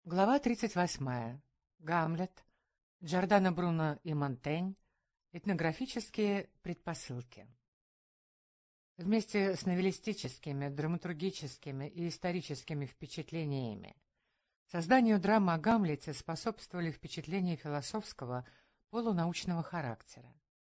Глава 38. Гамлет. Джордано Бруно и Монтень. Этнографические предпосылки. Вместе с новеллистическими, драматургическими и историческими впечатлениями созданию драмы о Гамлете способствовали впечатления философского, полунаучного характера.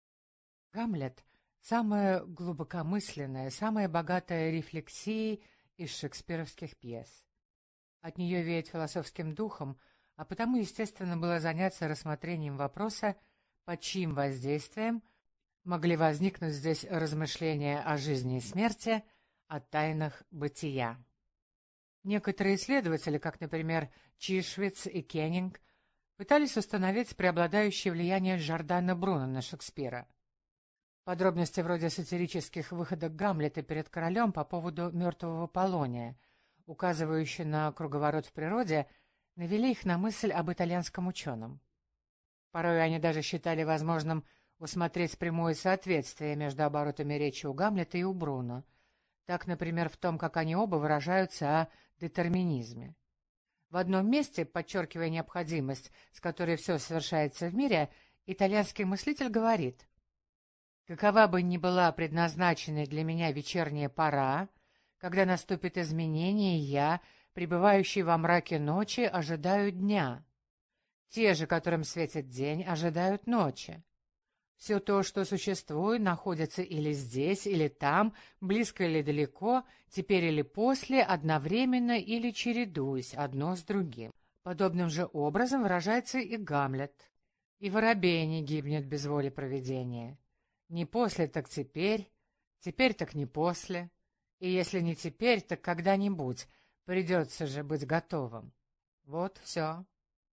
Гамлет — самая глубокомысленная, самая богатая рефлексией из шекспировских пьес. От нее веет философским духом, а потому, естественно, было заняться рассмотрением вопроса, под чьим воздействием могли возникнуть здесь размышления о жизни и смерти, о тайнах бытия. Некоторые исследователи, как, например, Чишвиц и Кеннинг, пытались установить преобладающее влияние Джордано Бруно на Шекспира. Подробности вроде сатирических выходок Гамлета перед королем по поводу мертвого Полония, указывающие на круговорот в природе, навели их на мысль об итальянском ученом. Порой они даже считали возможным усмотреть прямое соответствие между оборотами речи у Гамлета и у Бруно. Так, например, в том, как они оба выражаются о детерминизме. В одном месте, подчеркивая необходимость, с которой все совершается в мире, итальянский мыслитель говорит: «Какова бы ни была предназначенная для меня вечерняя пора, когда наступит изменение, я, пребывающий во мраке ночи, ожидаю дня. Те же, которым светит день, ожидают ночи. Все то, что существует, находится или здесь, или там, близко или далеко, теперь или после, одновременно или чередуясь одно с другим». Подобным же образом выражается и Гамлет. И воробей не гибнет без воли провидения. Не после, так теперь, теперь так не после. И если не теперь, так когда-нибудь. Придется же быть готовым. Вот все.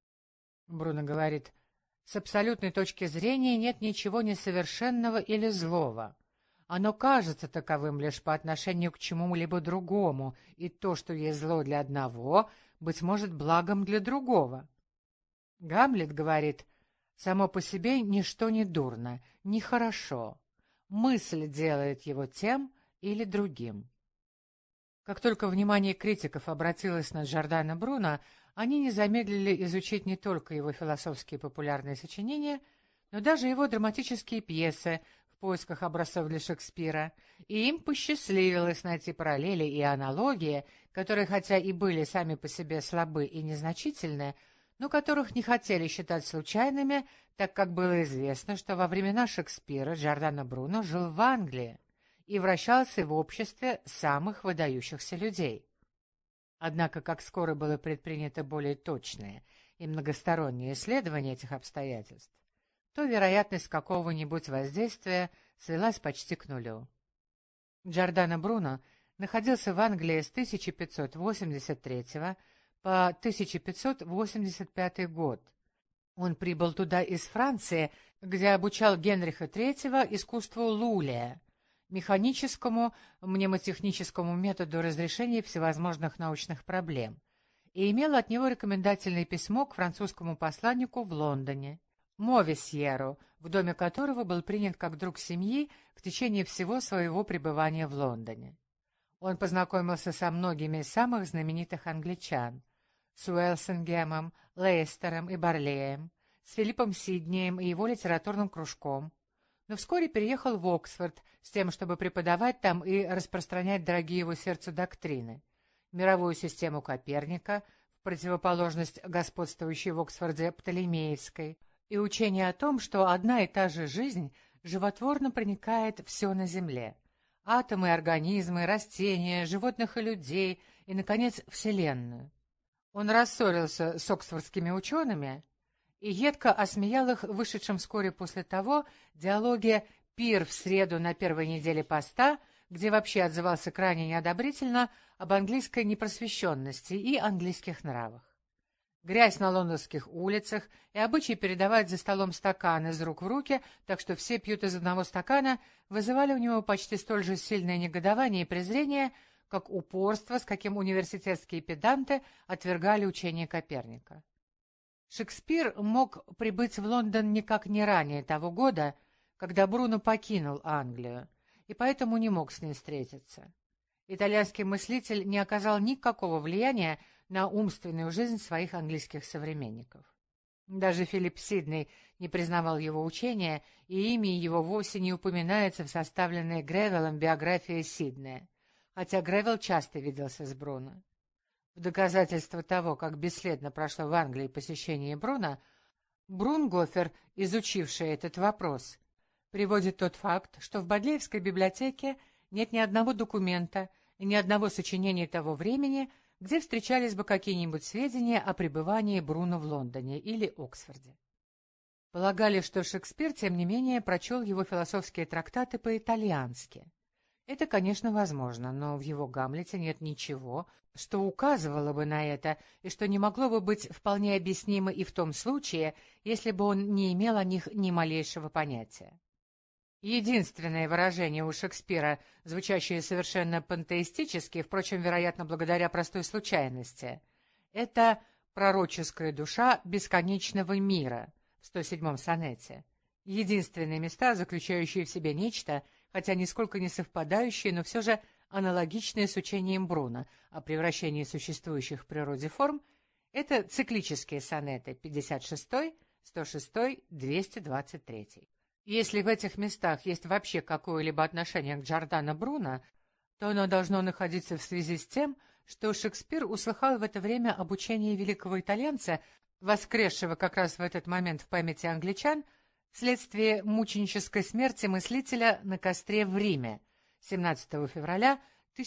Бруно говорит: с абсолютной точки зрения нет ничего несовершенного или злого. Оно кажется таковым лишь по отношению к чему-либо другому, и то, что есть зло для одного, быть может, благом для другого. Гамлет говорит: само по себе ничто не дурно, не хорошо. Мысль делает его тем или другим. Как только внимание критиков обратилось на Джордано Бруно, они не замедлили изучить не только его философские популярные сочинения, но даже его драматические пьесы в поисках образцов для Шекспира, и им посчастливилось найти параллели и аналогии, которые, хотя и были сами по себе слабы и незначительны, но которых не хотели считать случайными, так как было известно, что во времена Шекспира Джордано Бруно жил в Англии и вращался в обществе самых выдающихся людей. Однако, как скоро было предпринято более точное и многостороннее исследование этих обстоятельств, то вероятность какого-нибудь воздействия свелась почти к нулю. Джордано Бруно находился в Англии с 1583 по 1585 год. Он прибыл туда из Франции, где обучал Генриха III искусству лулия, механическому, мнемотехническому методу разрешения всевозможных научных проблем, и имел от него рекомендательное письмо к французскому посланнику в Лондоне, Мовесьеру, в доме которого был принят как друг семьи в течение всего своего пребывания в Лондоне. Он познакомился со многими из самых знаменитых англичан: с Уэлсингемом, Лейстером и Барлеем, с Филиппом Сиднеем и его литературным кружком, но вскоре переехал в Оксфорд с тем, чтобы преподавать там и распространять дорогие его сердцу доктрины: мировую систему Коперника, в противоположность господствующей в Оксфорде Птолемеевской, и учение о том, что одна и та же жизнь животворно проникает все на Земле: атомы, организмы, растения, животных и людей, и, наконец, Вселенную. Он рассорился с оксфордскими учеными и едко осмеял их в вышедшем вскоре после того диалоге «Пир в среду на первой неделе поста», где вообще отзывался крайне неодобрительно об английской непросвещенности и английских нравах. Грязь на лондонских улицах и обычай передавать за столом стакан из рук в руки, так что все пьют из одного стакана, вызывали у него почти столь же сильное негодование и презрение, как упорство, с каким университетские педанты отвергали учение Коперника. Шекспир мог прибыть в Лондон никак не ранее того года, когда Бруно покинул Англию, и поэтому не мог с ним встретиться. Итальянский мыслитель не оказал никакого влияния на умственную жизнь своих английских современников. Даже Филипп Сидней не признавал его учения, и имя его вовсе не упоминается в составленной Гревеллом биографии Сиднея, хотя Гревелл часто виделся с Бруно. В доказательство того, как бесследно прошло в Англии посещение Бруно, Брунгофер, изучивший этот вопрос, приводит тот факт, что в Бодлеевской библиотеке нет ни одного документа и ни одного сочинения того времени, где встречались бы какие-нибудь сведения о пребывании Бруно в Лондоне или Оксфорде. Полагали, что Шекспир, тем не менее, прочел его философские трактаты по-итальянски. Это, конечно, возможно, но в его «Гамлете» нет ничего, что указывало бы на это, и что не могло бы быть вполне объяснимо и в том случае, если бы он не имел о них ни малейшего понятия. Единственное выражение у Шекспира, звучащее совершенно пантеистически, впрочем, вероятно, благодаря простой случайности, это «пророческая душа бесконечного мира» в 107-м сонете. Единственные места, заключающие в себе нечто, хотя нисколько не совпадающее, но все же аналогичное с учением Бруно о превращении существующих в природе форм, это циклические сонеты 56, 106, 223. Если в этих местах есть вообще какое-либо отношение к Джордано Бруно, то оно должно находиться в связи с тем, что Шекспир услыхал в это время об учении великого итальянца, воскресшего как раз в этот момент в памяти англичан, вследствие мученической смерти мыслителя на костре в Риме 17 февраля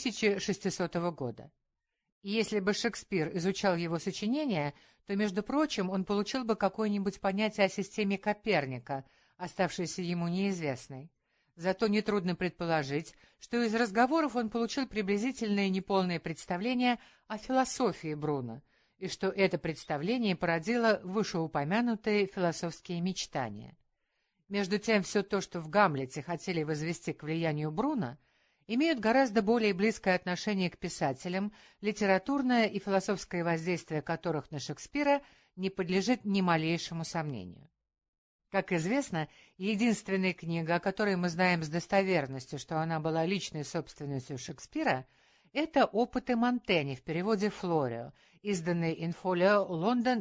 1600 года. И если бы Шекспир изучал его сочинения, то, между прочим, он получил бы какое-нибудь понятие о системе Коперника, оставшейся ему неизвестной. Зато нетрудно предположить, что из разговоров он получил приблизительное неполное представление о философии Бруно, и что это представление породило вышеупомянутые философские мечтания. Между тем, все то, что в «Гамлете» хотели возвести к влиянию Бруно, имеют гораздо более близкое отношение к писателям, литературное и философское воздействие которых на Шекспира не подлежит ни малейшему сомнению. Как известно, единственная книга, о которой мы знаем с достоверностью, что она была личной собственностью Шекспира, это «Опыты Монтэня» в переводе Флорио, изданные «Инфолио», Лондон,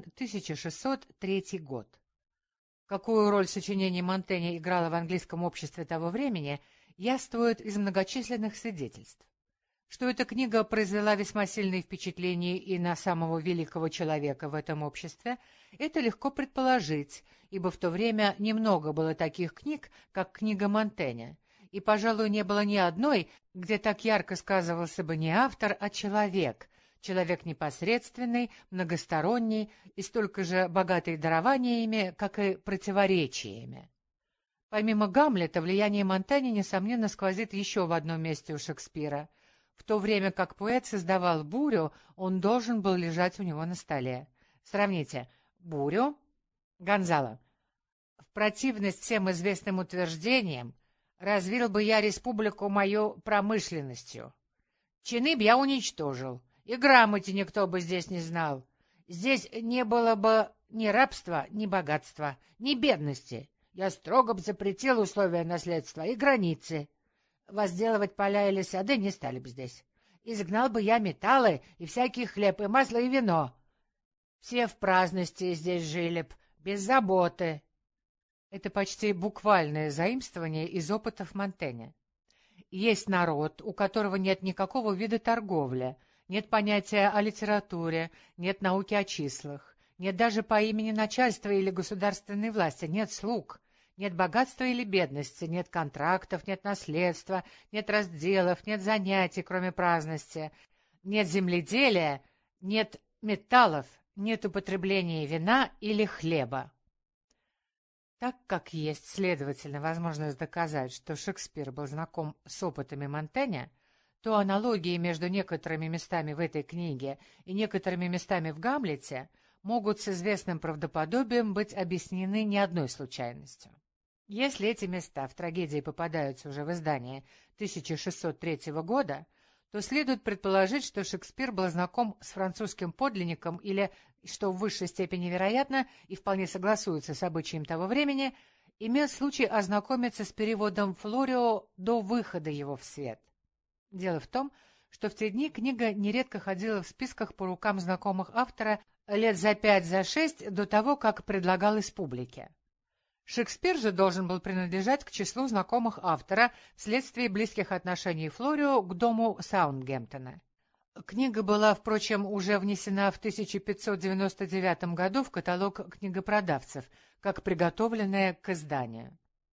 1603 год. Какую роль сочинение Монтэня играло в английском обществе того времени, явствует из многочисленных свидетельств. Что эта книга произвела весьма сильное впечатление и на самого великого человека в этом обществе, это легко предположить, ибо в то время немного было таких книг, как книга Монтэня, и, пожалуй, не было ни одной, где так ярко сказывался бы не автор, а человек, человек непосредственный, многосторонний и столько же богатый дарованиями, как и противоречиями. Помимо Гамлета, влияние Монтэня, несомненно, сквозит еще в одном месте у Шекспира. В то время как поэт создавал «Бурю», он должен был лежать у него на столе. Сравните «Бурю», Гонзало. В противность всем известным утверждениям развил бы я республику мою промышленностью. Чины б я уничтожил, и грамоте никто бы здесь не знал. Здесь не было бы ни рабства, ни богатства, ни бедности. Я строго бы запретил условия наследства и границы. Возделывать поля или сады не стали бы здесь. Изгнал бы я металлы и всякий хлеб, и масло, и вино. Все в праздности здесь жили б, без заботы. Это почти буквальное заимствование из опытов Монтэня. Есть народ, у которого нет никакого вида торговли, нет понятия о литературе, нет науки о числах, нет даже по имени начальства или государственной власти, нет слуг. Нет богатства или бедности, нет контрактов, нет наследства, нет разделов, нет занятий, кроме праздности, нет земледелия, нет металлов, нет употребления вина или хлеба. Так как есть, следовательно, возможность доказать, что Шекспир был знаком с опытами Монтэня, то аналогии между некоторыми местами в этой книге и некоторыми местами в «Гамлете» могут с известным правдоподобием быть объяснены не одной случайностью. Если эти места в трагедии попадаются уже в издании 1603 года, то следует предположить, что Шекспир был знаком с французским подлинником или, что в высшей степени вероятно и вполне согласуется с обычаем того времени, имел случай ознакомиться с переводом Флорио до выхода его в свет. Дело в том, что в те дни книга нередко ходила в списках по рукам знакомых автора лет за 5-6 до того, как предлагалась публике. Шекспир же должен был принадлежать к числу знакомых автора вследствие близких отношений Флорио к дому Саутгемптона. Книга была, впрочем, уже внесена в 1599 году в каталог книгопродавцев, как приготовленная к изданию.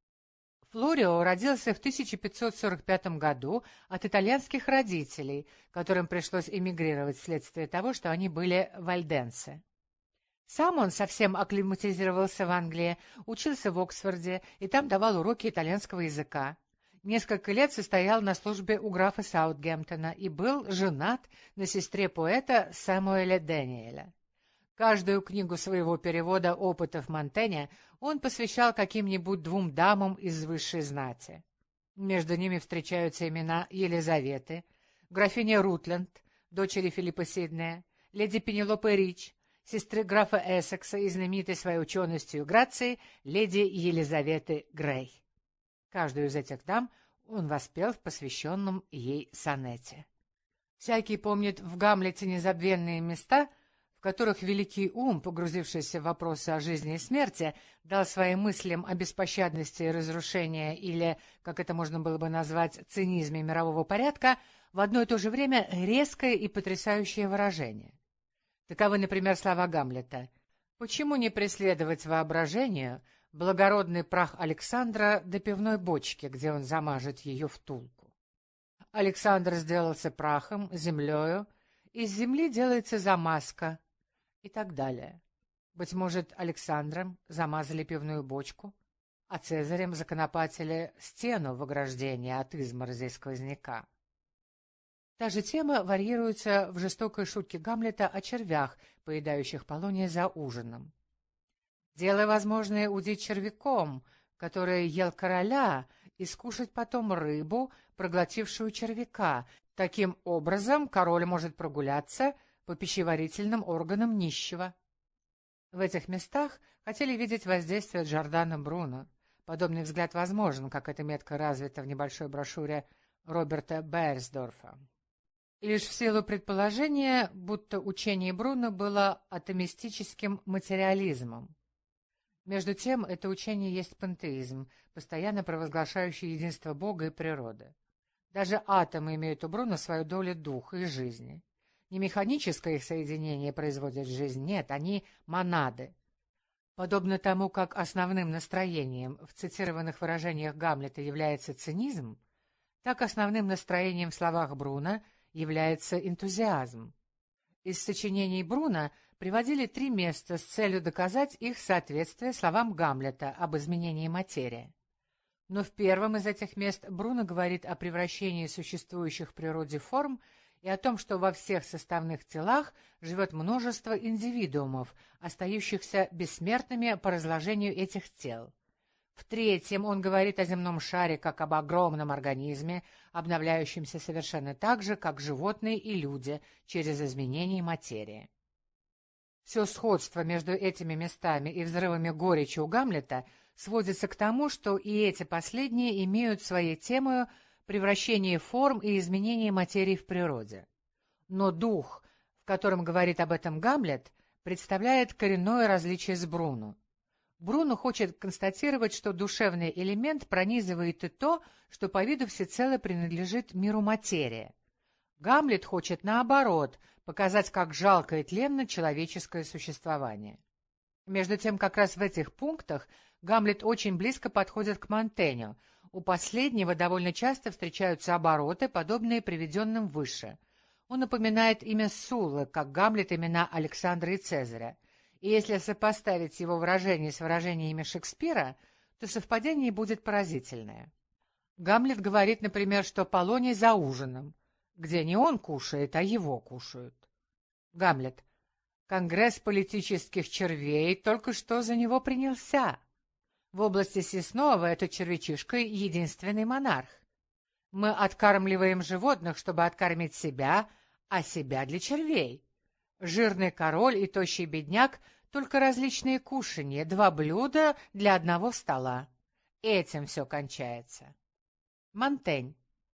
Флорио родился в 1545 году от итальянских родителей, которым пришлось эмигрировать вследствие того, что они были вальденцы. Сам он совсем акклиматизировался в Англии, учился в Оксфорде и там давал уроки итальянского языка. Несколько лет состоял на службе у графа Саутгемптона и был женат на сестре поэта Самуэля Дэниеля. Каждую книгу своего перевода опытов Монтэня он посвящал каким-нибудь двум дамам из высшей знати. Между ними встречаются имена Елизаветы, графини Рутленд, дочери Филиппа Сиднея, леди Пенелопы Рич, сестры графа Эссекса и знаменитой своей ученостью и грацией леди Елизаветы Грей. Каждую из этих дам он воспел в посвященном ей сонете. Всякий помнит в Гамлете незабвенные места, в которых великий ум, погрузившийся в вопросы о жизни и смерти, дал своим мыслям о беспощадности и разрушении или, как это можно было бы назвать, цинизме мирового порядка, в одно и то же время резкое и потрясающее выражение. Таковы, например, слова Гамлета: «Почему не преследовать воображению благородный прах Александра до пивной бочки, где он замажет ее втулку? Александр сделался прахом, землею, из земли делается замазка» и так далее. Быть может, Александром замазали пивную бочку, а Цезарем законопатили стену в ограждении от изморози и сквозняка. Та же тема варьируется в жестокой шутке Гамлета о червях, поедающих полония за ужином. «Делай возможное удить червяком, который ел короля, и скушать потом рыбу, проглотившую червяка. Таким образом король может прогуляться по пищеварительным органам нищего». В этих местах хотели видеть воздействие Джордано Бруно. Подобный взгляд возможен, как это метко развито в небольшой брошюре Роберта Бейерсдорфа. Лишь в силу предположения, будто учение Бруно было атомистическим материализмом. Между тем, это учение есть пантеизм, постоянно провозглашающий единство Бога и природы. Даже атомы имеют у Бруно свою долю духа и жизни. Не механическое их соединение производит жизнь, нет, они монады. Подобно тому, как основным настроением в цитированных выражениях Гамлета является цинизм, так основным настроением в словах Бруно является энтузиазм. Из сочинений Бруно приводили 3 места с целью доказать их соответствие словам Гамлета об изменении материи. Но в первом из этих мест Бруно говорит о превращении существующих в природе форм и о том, что во всех составных телах живет множество индивидуумов, остающихся бессмертными по разложению этих тел. В третьем он говорит о земном шаре как об огромном организме, обновляющемся совершенно так же, как животные и люди, через изменение материи. Все сходство между этими местами и взрывами горечи у Гамлета сводится к тому, что и эти последние имеют своей темою превращение форм и изменение материи в природе. Но дух, в котором говорит об этом Гамлет, представляет коренное различие с Бруно. Бруно хочет констатировать, что душевный элемент пронизывает и то, что по виду всецело принадлежит миру материи. Гамлет хочет, наоборот, показать, как жалко и тленно человеческое существование. Между тем, как раз в этих пунктах Гамлет очень близко подходит к Монтеню. У последнего довольно часто встречаются обороты, подобные приведенным выше. Он напоминает имя Суллы, как Гамлет имена Александра и Цезаря. И если сопоставить его выражение с выражениями Шекспира, то совпадение будет поразительное. Гамлет говорит, например, что Полоний за ужином, где не он кушает, а его кушают. Гамлет. Конгресс политических червей только что за него принялся. В области съестного этот червячишка — единственный монарх. Мы откармливаем животных, чтобы откормить себя, а себя для червей. Жирный король и тощий бедняк — только различные кушанья, 2 блюда для одного стола. Этим все кончается. Монтень.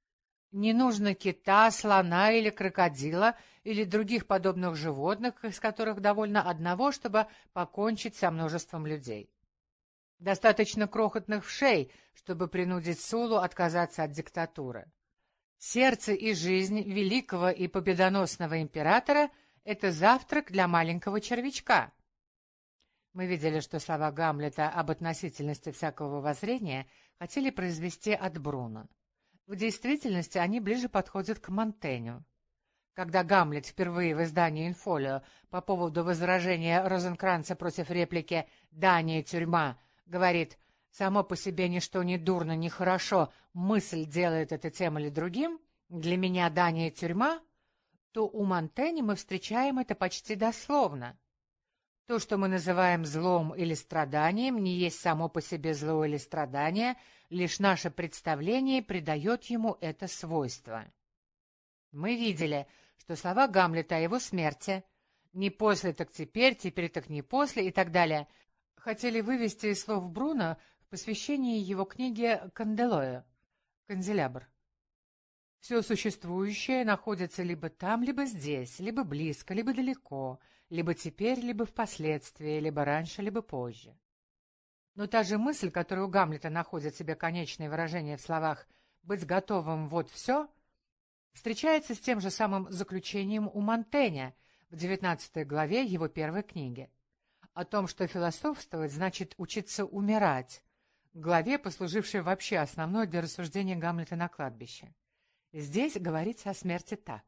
Не нужно кита, слона или крокодила, или других подобных животных, из которых довольно одного, чтобы покончить со множеством людей. Достаточно крохотных вшей, чтобы принудить Сулу отказаться от диктатуры. Сердце и жизнь великого и победоносного императора — это завтрак для маленького червячка. Мы видели, что слова Гамлета об относительности всякого воззрения хотели произвести от Бруно. В действительности они ближе подходят к Монтеню. Когда Гамлет впервые в издании «Инфолио» по поводу возражения Розенкранца против реплики «Дания — тюрьма» говорит «само по себе ничто не дурно, не хорошо, мысль делает это тем или другим, для меня Дания — тюрьма», то у Монтэня мы встречаем это почти дословно. То, что мы называем злом или страданием, не есть само по себе зло или страдание, лишь наше представление придает ему это свойство. Мы видели, что слова Гамлета о его смерти «не после, так теперь, теперь так не после» и так далее хотели вывести из слов Бруно в посвящении его книге «Канделоя» «Канделябр». Все существующее находится либо там, либо здесь, либо близко, либо далеко, либо теперь, либо впоследствии, либо раньше, либо позже. Но та же мысль, которая у Гамлета находит себе конечное выражение в словах «быть готовым вот все», встречается с тем же самым заключением у Монтэня в 19 главе его первой книги. О том, что философствовать значит учиться умирать, главе, послужившей вообще основной для рассуждения Гамлета на кладбище. Здесь говорится о смерти так.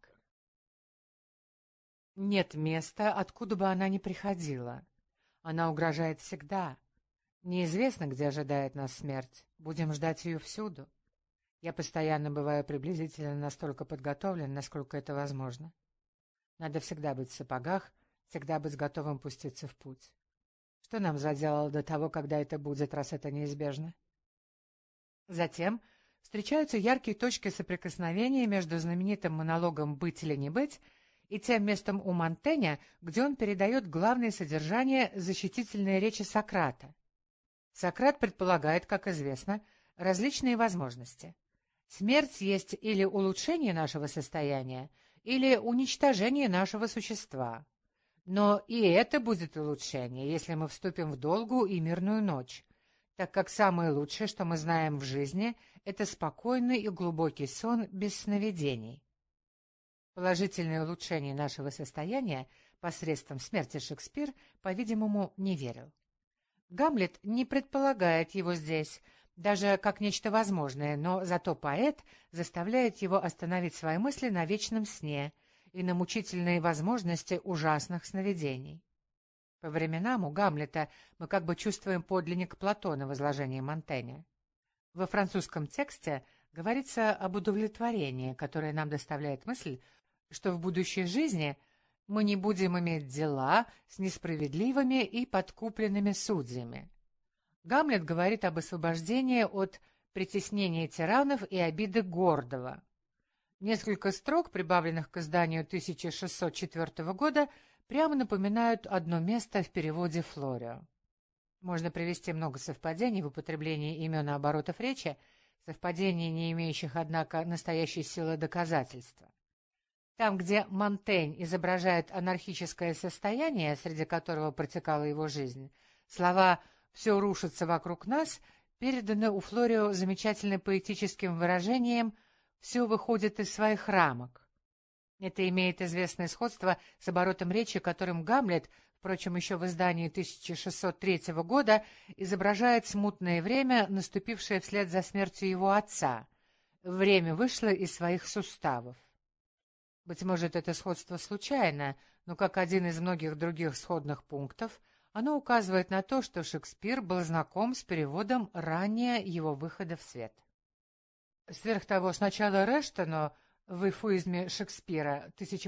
Нет места, откуда бы она ни приходила. Она угрожает всегда. Неизвестно, где ожидает нас смерть. Будем ждать ее всюду. Я постоянно бываю приблизительно настолько подготовлен, насколько это возможно. Надо всегда быть в сапогах, всегда быть готовым пуститься в путь. Что нам заделало до того, когда это будет, раз это неизбежно? Затем встречаются яркие точки соприкосновения между знаменитым монологом «Быть или не быть» и тем местом у Монтэня, где он передает главное содержание защитительной речи Сократа. Сократ предполагает, как известно, различные возможности. Смерть есть или улучшение нашего состояния, или уничтожение нашего существа. Но и это будет улучшение, если мы вступим в долгую и мирную ночь, так как самое лучшее, что мы знаем в жизни, это спокойный и глубокий сон без сновидений. Положительное улучшение нашего состояния посредством смерти Шекспир, по-видимому, не верил. Гамлет не предполагает его здесь, даже как нечто возможное, но зато поэт заставляет его остановить свои мысли на вечном сне и на мучительные возможности ужасных сновидений. По временам у Гамлета мы как бы чувствуем подлинник Платона в изложении Монтэня. Во французском тексте говорится об удовлетворении, которое нам доставляет мысль, что в будущей жизни мы не будем иметь дела с несправедливыми и подкупленными судьями. Гамлет говорит об освобождении от притеснения тиранов и обиды гордого. Несколько строк, прибавленных к изданию 1604 года, прямо напоминают одно место в переводе Флорио. Можно привести много совпадений в употреблении имен и оборотов речи, совпадений, не имеющих, однако, настоящей силы доказательства. Там, где Монтень изображает анархическое состояние, среди которого протекала его жизнь, слова «все рушится вокруг нас» переданы у Флорио замечательным поэтическим выражением «все выходит из своих рамок». Это имеет известное сходство с оборотом речи, которым Гамлет, впрочем, еще в издании 1603 года, изображает смутное время, наступившее вслед за смертью его отца. Время вышло из своих суставов. Быть может, это сходство случайно, но как один из многих других сходных пунктов, оно указывает на то, что Шекспир был знаком с переводом ранее его выхода в свет. Сверх того, сначала Рештону в эфуизме Шекспира,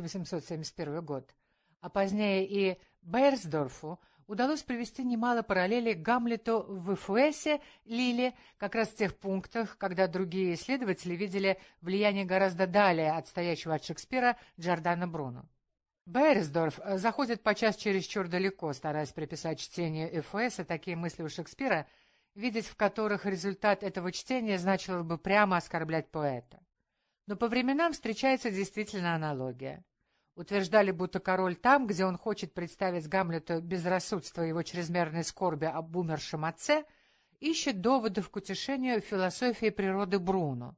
1871 год, а позднее и Бейерсдорфу удалось привести немало параллелей к Гамлету в Эфуэсе Лиле, как раз в тех пунктах, когда другие исследователи видели влияние гораздо далее отстоящего от Шекспира Джордано Бруно. Бейерсдорф заходит подчас чересчур далеко, стараясь приписать чтению Эфуэса такие мысли у Шекспира, видеть в которых результат этого чтения значило бы прямо оскорблять поэта. Но по временам встречается действительно аналогия. Утверждали, будто король там, где он хочет представить Гамлету безрассудство его чрезмерной скорби об умершем отце, ищет доводов к утешению в философии природы Бруно.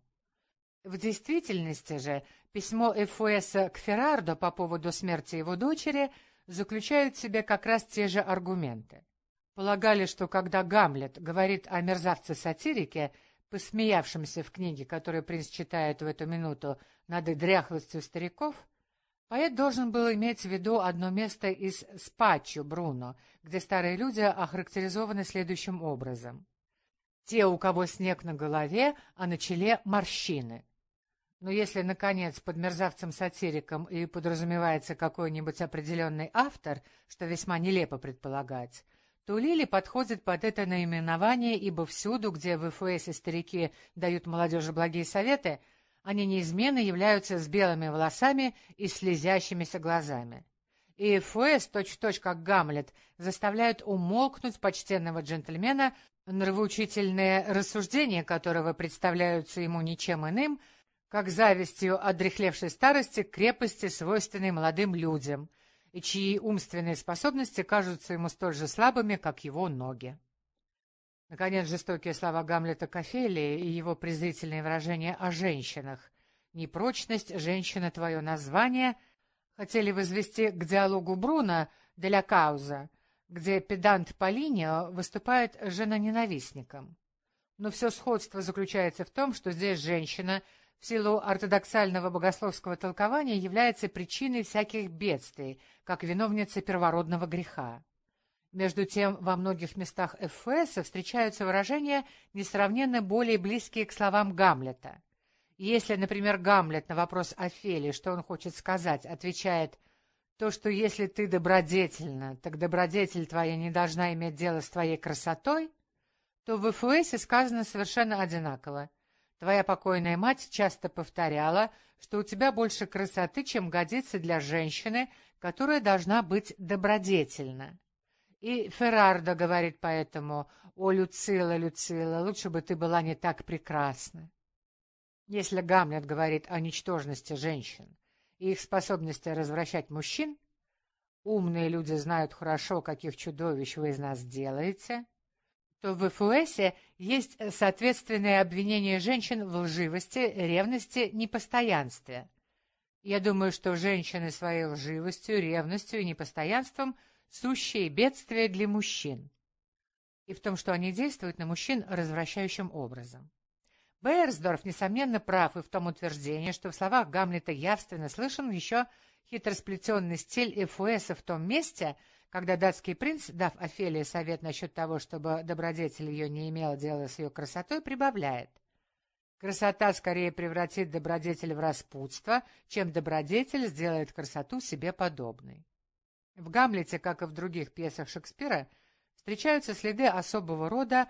В действительности же письмо Эфуэса к Феррардо по поводу смерти его дочери заключает в себе как раз те же аргументы. Полагали, что когда Гамлет говорит о мерзавце-сатирике, посмеявшемся в книге, которую принц читает в эту минуту над дряхлостью стариков, поэт должен был иметь в виду одно место из «Спаччо» Бруно, где старые люди охарактеризованы следующим образом. Те, у кого снег на голове, а на челе морщины. Но если, наконец, под мерзавцем-сатириком и подразумевается какой-нибудь определенный автор, что весьма нелепо предполагать, то Лили подходит под это наименование, ибо всюду, где в ФУЭСе старики дают молодежи благие советы, они неизменно являются с белыми волосами и слезящимися глазами. И ФУЭС, точь-в-точь как Гамлет, заставляют умолкнуть почтенного джентльмена, нравоучительные рассуждения которого представляются ему ничем иным, как завистью одряхлевшей старости к крепости, свойственной молодым людям, и чьи умственные способности кажутся ему столь же слабыми, как его ноги. Наконец, жестокие слова Гамлета к Офелии и его презрительные выражения о женщинах. «Непрочность, женщина, твое название» хотели возвести к диалогу Бруно де ля Кауза, где педант Полинио выступает женоненавистником. Но все сходство заключается в том, что здесь женщина в силу ортодоксального богословского толкования является причиной всяких бедствий, как виновница первородного греха. Между тем, во многих местах ФФС встречаются выражения, несравненно более близкие к словам Гамлета. Если, например, Гамлет на вопрос Офелии, что он хочет сказать, отвечает «то, что если ты добродетельна, так добродетель твоя не должна иметь дело с твоей красотой», то в ФФС сказано совершенно одинаково. Твоя покойная мать часто повторяла, что у тебя больше красоты, чем годится для женщины, которая должна быть добродетельна. И Феррардо говорит поэтому: «О, Люцилла, Люцилла, лучше бы ты была не так прекрасна». Если Гамлет говорит о ничтожности женщин и их способности развращать мужчин, умные люди знают хорошо, каких чудовищ вы из нас делаете, то в ФУЭСе есть соответственное обвинение женщин в лживости, ревности, непостоянстве. Я думаю, что женщины своей лживостью, ревностью и непостоянством сущие бедствия для мужчин, и в том, что они действуют на мужчин развращающим образом. Бейерсдорф, несомненно, прав и в том утверждении, что в словах Гамлета явственно слышен еще хитросплетенный стиль Эфуэса в том месте, когда датский принц, дав Офелии совет насчет того, чтобы добродетель ее не имела дела с ее красотой, прибавляет: «Красота скорее превратит добродетель в распутство, чем добродетель сделает красоту себе подобной». В «Гамлете», как и в других пьесах Шекспира, встречаются следы особого рода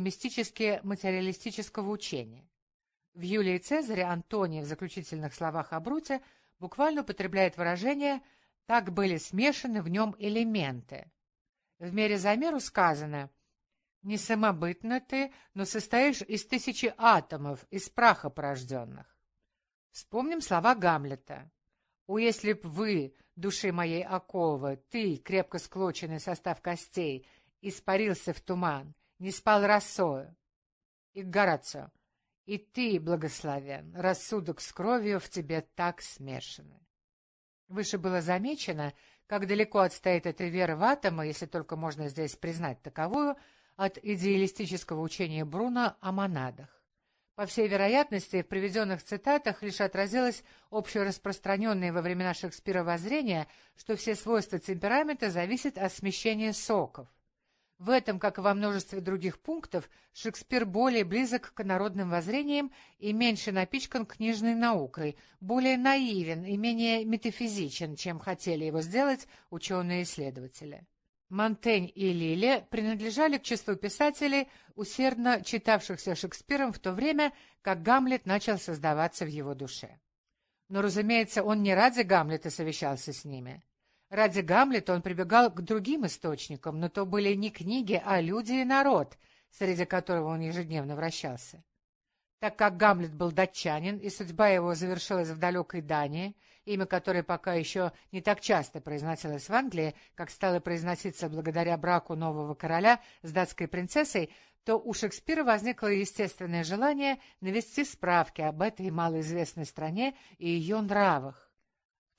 атеистически-материалистического учения. В «Юлии Цезаре» Антоний в заключительных словах о Бруте буквально употребляет выражение «так были смешаны в нем элементы». В «Мере за меру» сказано: «Не самобытно ты, но состоишь из 1000 атомов, из праха порожденных». Вспомним слова Гамлета: «О, если б вы, души моей оковы, ты, крепко склоченный состав костей, испарился в туман, не спал росою». И к Горацио: «И ты, благословен, рассудок с кровью в тебе так смешаны». Выше было замечено, как далеко отстоит эта вера в атомы, если только можно здесь признать таковую, от идеалистического учения Бруно о монадах. По всей вероятности, в приведенных цитатах лишь отразилось общераспространенное во времена Шекспира воззрение, что все свойства темперамента зависят от смещения соков. В этом, как и во множестве других пунктов, Шекспир более близок к народным воззрениям и меньше напичкан книжной наукой, более наивен и менее метафизичен, чем хотели его сделать ученые-исследователи. Монтень и Лиле принадлежали к числу писателей, усердно читавшихся Шекспиром в то время, как Гамлет начал создаваться в его душе. Но, разумеется, он не ради Гамлета совещался с ними. Ради Гамлета он прибегал к другим источникам, но то были не книги, а люди и народ, среди которого он ежедневно вращался. Так как Гамлет был датчанин, и судьба его завершилась в далекой Дании, имя которой пока еще не так часто произносилось в Англии, как стало произноситься благодаря браку нового короля с датской принцессой, то у Шекспира возникло естественное желание навести справки об этой малоизвестной стране и ее нравах. В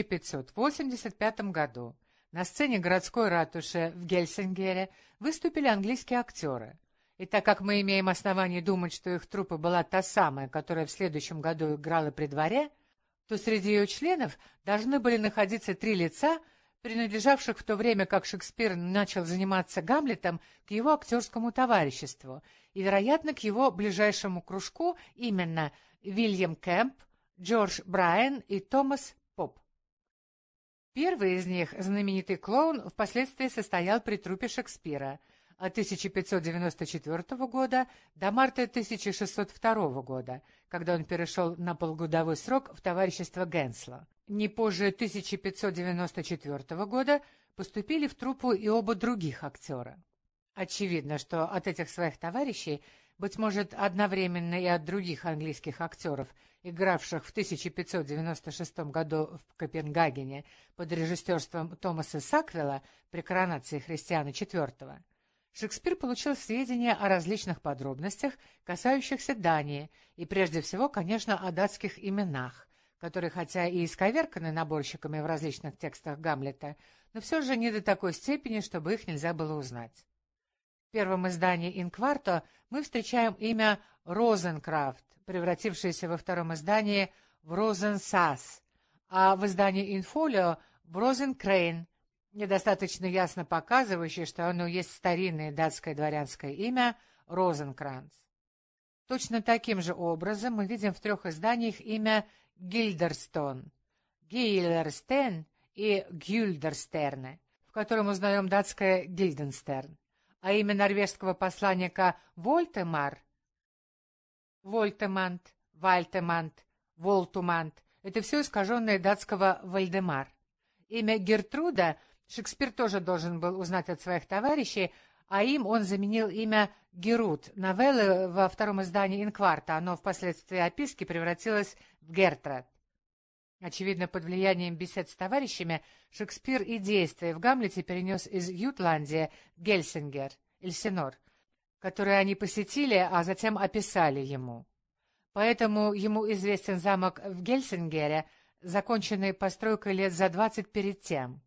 1585 году на сцене городской ратуши в Гельсингере выступили английские актеры. И так как мы имеем основание думать, что их труппа была та самая, которая в следующем году играла при дворе, то среди ее членов должны были находиться 3 лица, принадлежавших в то время, как Шекспир начал заниматься Гамлетом, к его актерскому товариществу и, вероятно, к его ближайшему кружку, именно Вильям Кэмп, Джордж Брайан и Томас Поп. Первый из них, знаменитый клоун, впоследствии состоял при труппе Шекспира от 1594 года до марта 1602 года, когда он перешел на полугодовой срок в товарищество Генсла. Не позже 1594 года поступили в труппу и оба других актера. Очевидно, что от этих своих товарищей, быть может, одновременно и от других английских актеров, игравших в 1596 году в Копенгагене под режиссерством Томаса Саквилла при коронации Христиана IV, Шекспир получил сведения о различных подробностях, касающихся Дании, и прежде всего, конечно, о датских именах, которые, хотя и исковерканы наборщиками в различных текстах Гамлета, но все же не до такой степени, чтобы их нельзя было узнать. В первом издании «Инкварто» мы встречаем имя Розенкрафт, превратившееся во втором издании в Розенсас, а в издании «Инфолио» в Розенкрейн, недостаточно ясно показывающий, что оно есть старинное датское дворянское имя Розенкранц. Точно таким же образом мы видим в 3 изданиях имя Гильдерстон, Гейлерстен и Гюльдерстерне, в котором узнаем датское Гильденстерн, а имя норвежского посланника Вольтемар, Вольтемант, Вальтемант, Волтумант — это все искаженное датского Вальдемар. Имя Гертруда Шекспир тоже должен был узнать от своих товарищей, а им он заменил имя Герут. Новеллы во 2 издании «Инкварта», оно впоследствии описки превратилось в Гертрат. Очевидно, под влиянием бесед с товарищами Шекспир и действия в Гамлете перенес из Ютландии в Гельсингер, Эльсинор, которые они посетили, а затем описали ему. Поэтому ему известен замок в Гельсингере, законченный постройкой лет за 20 перед тем.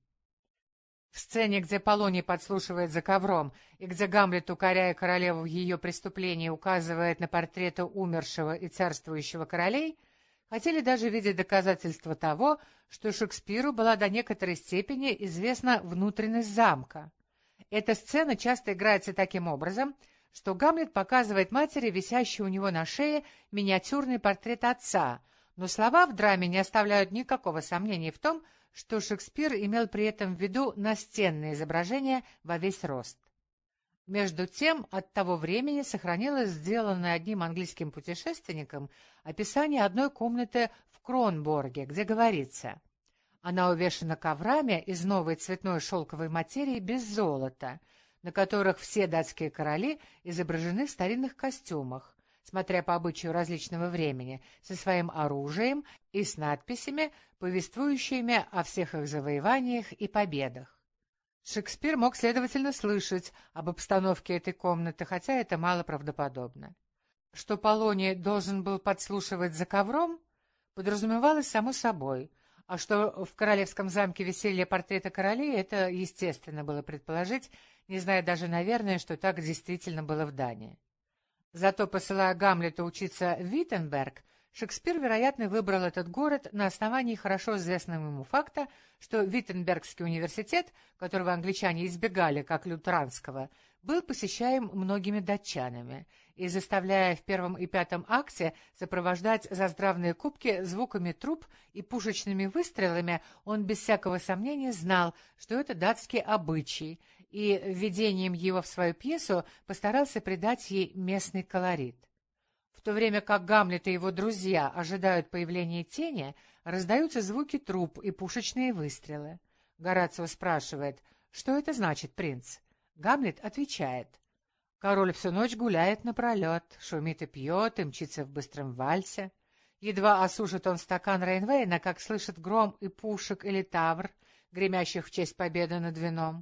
В сцене, где Полоний подслушивает за ковром, и где Гамлет, укоряя королеву в ее преступлении, указывает на портреты умершего и царствующего королей, хотели даже видеть доказательства того, что Шекспиру была до некоторой степени известна внутренность замка. Эта сцена часто играется таким образом, что Гамлет показывает матери висящий у него на шее миниатюрный портрет отца, но слова в драме не оставляют никакого сомнения в том, что Шекспир имел при этом в виду настенное изображение во весь рост. Между тем, от того времени сохранилось сделанное одним английским путешественником описание одной комнаты в Кронборге, где говорится: «Она увешана коврами из новой цветной шелковой материи без золота, на которых все датские короли изображены в старинных костюмах, смотря по обычаю различного времени, со своим оружием и с надписями, повествующими о всех их завоеваниях и победах». Шекспир мог, следовательно, слышать об обстановке этой комнаты, хотя это мало правдоподобно. Что Полоний должен был подслушивать за ковром, подразумевалось само собой, а что в королевском замке висели портреты королей, это естественно было предположить, не зная даже, наверное, что так действительно было в Дании. Зато, посылая Гамлета учиться в Виттенберг, Шекспир, вероятно, выбрал этот город на основании хорошо известного ему факта, что Виттенбергский университет, которого англичане избегали как лютеранского, был посещаем многими датчанами, и, заставляя в 1 и 5 акте сопровождать заздравные кубки звуками труб и пушечными выстрелами, он без всякого сомнения знал, что это датский обычай, и введением его в свою пьесу постарался придать ей местный колорит. В то время как Гамлет и его друзья ожидают появления тени, раздаются звуки труб и пушечные выстрелы. Горацио спрашивает: «Что это значит, принц?» Гамлет отвечает: Король всю ночь гуляет напролет, шумит и пьет, и мчится в быстром вальсе. Едва осушит он стакан Рейнвейна, как слышит гром и пушек или тавр, гремящих в честь победы над вином.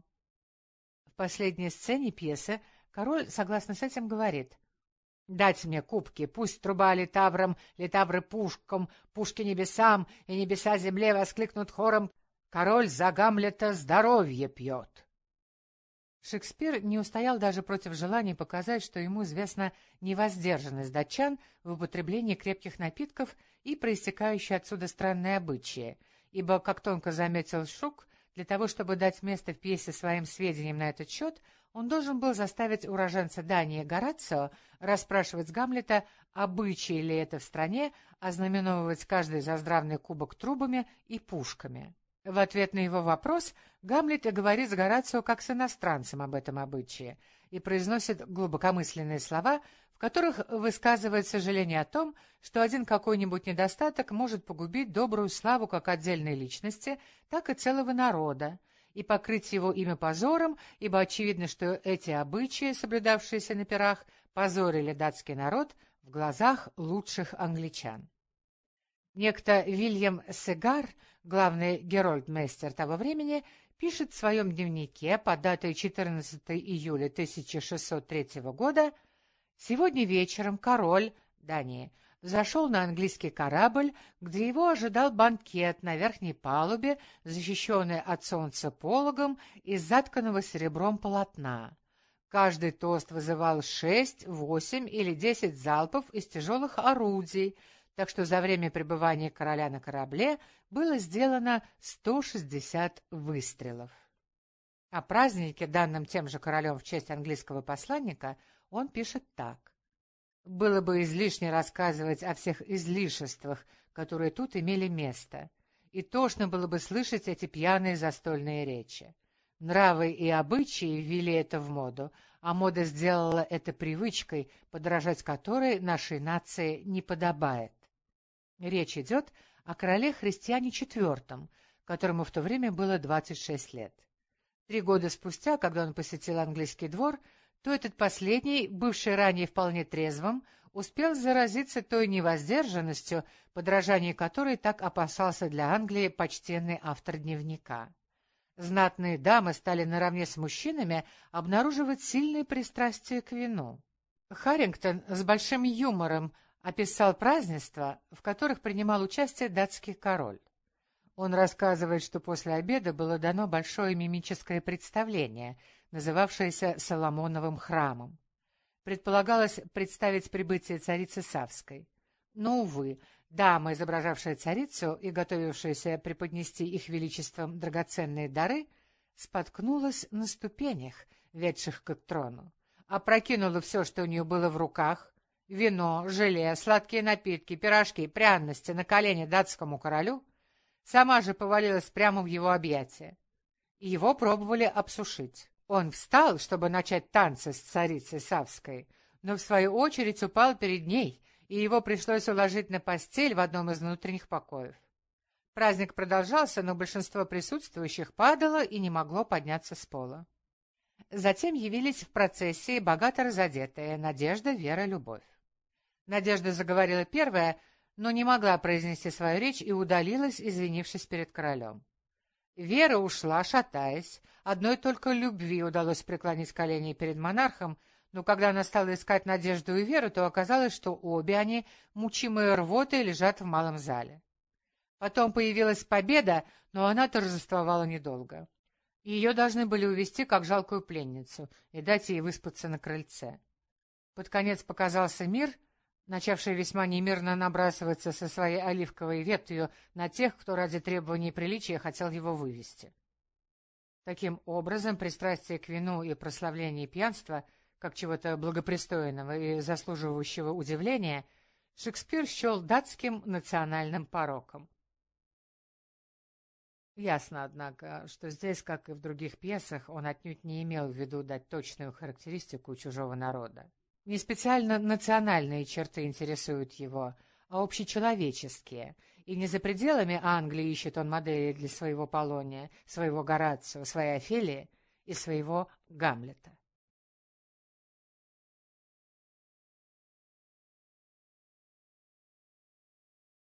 В последней сцене пьесы король, согласно с этим, говорит: «Дать мне кубки, пусть труба литаврам, литавры пушкам, пушки небесам, и небеса земле воскликнут хором: король за Гамлета здоровье пьет». Шекспир не устоял даже против желания показать, что ему известна невоздержанность датчан в употреблении крепких напитков и проистекающие отсюда странные обычаи, ибо, как тонко заметил Шук, для того, чтобы дать место в пьесе своим сведениям на этот счет, он должен был заставить уроженца Дании Горацио расспрашивать с Гамлета, обычаи ли это в стране, ознаменовывать каждый заздравный кубок трубами и пушками. В ответ на его вопрос Гамлет и говорит с Горацио как с иностранцем об этом обычае и произносит глубокомысленные слова, в которых высказывает сожаление о том, что один какой-нибудь недостаток может погубить добрую славу как отдельной личности, так и целого народа, и покрыть его имя позором, ибо очевидно, что эти обычаи, соблюдавшиеся на пирах, позорили датский народ в глазах лучших англичан. Некто Вильям Сегар, главный герольдмейстер того времени, пишет в своем дневнике под датой 14 июля 1603 года: «Сегодня вечером король Дании зашел на английский корабль, где его ожидал банкет на верхней палубе, защищенный от солнца пологом из затканного серебром полотна. Каждый тост вызывал 6, 8 или 10 залпов из тяжелых орудий, так что за время пребывания короля на корабле было сделано 160 выстрелов». О празднике, данном тем же королем в честь английского посланника, он пишет так: «Было бы излишне рассказывать о всех излишествах, которые тут имели место, и тошно было бы слышать эти пьяные застольные речи. Нравы и обычаи ввели это в моду, а мода сделала это привычкой, подражать которой нашей нации не подобает». Речь идет о короле Христиане IV, которому в то время было 26 лет. 3 года спустя, когда он посетил английский двор, то этот последний, бывший ранее вполне трезвым, успел заразиться той невоздержанностью, подражание которой так опасался для Англии почтенный автор дневника. Знатные дамы стали наравне с мужчинами обнаруживать сильное пристрастие к вину. Харрингтон с большим юмором описал празднества, в которых принимал участие датский король. Он рассказывает, что после обеда было дано большое мимическое представление, называвшееся Соломоновым храмом. Предполагалось представить прибытие царицы Савской. Но, увы, дама, изображавшая царицу и готовившаяся преподнести их величеством драгоценные дары, споткнулась на ступенях, ведших к трону, опрокинула все, что у нее было в руках: вино, желе, сладкие напитки, пирожки, пряности на колени датскому королю, сама же повалилась прямо в его объятия. Его пробовали обсушить. Он встал, чтобы начать танцы с царицей Савской, но в свою очередь упал перед ней, и его пришлось уложить на постель в одном из внутренних покоев. Праздник продолжался, но большинство присутствующих падало и не могло подняться с пола. Затем явились в процессии богато разодетые Надежда, Вера, Любовь. Надежда заговорила первая, но не могла произнести свою речь и удалилась, извинившись перед королем. Вера ушла, шатаясь. Одной только Любви удалось преклонить колени перед монархом, но когда она стала искать Надежду и Веру, то оказалось, что обе они, мучимые рвотой, лежат в малом зале. Потом появилась Победа, но она торжествовала недолго. Ее должны были увести как жалкую пленницу и дать ей выспаться на крыльце. Под конец показался Мир, начавший весьма немирно набрасываться со своей оливковой ветвью на тех, кто ради требований приличия хотел его вывести. Таким образом, пристрастие к вину и прославление пьянства, как чего-то благопристойного и заслуживающего удивления, Шекспир счел датским национальным пороком. Ясно, однако, что здесь, как и в других пьесах, он отнюдь не имел в виду дать точную характеристику чужого народа. Не специально национальные черты интересуют его, а общечеловеческие, и не за пределами Англии ищет он модели для своего Полония, своего Горацио, своей Офелии и своего Гамлета.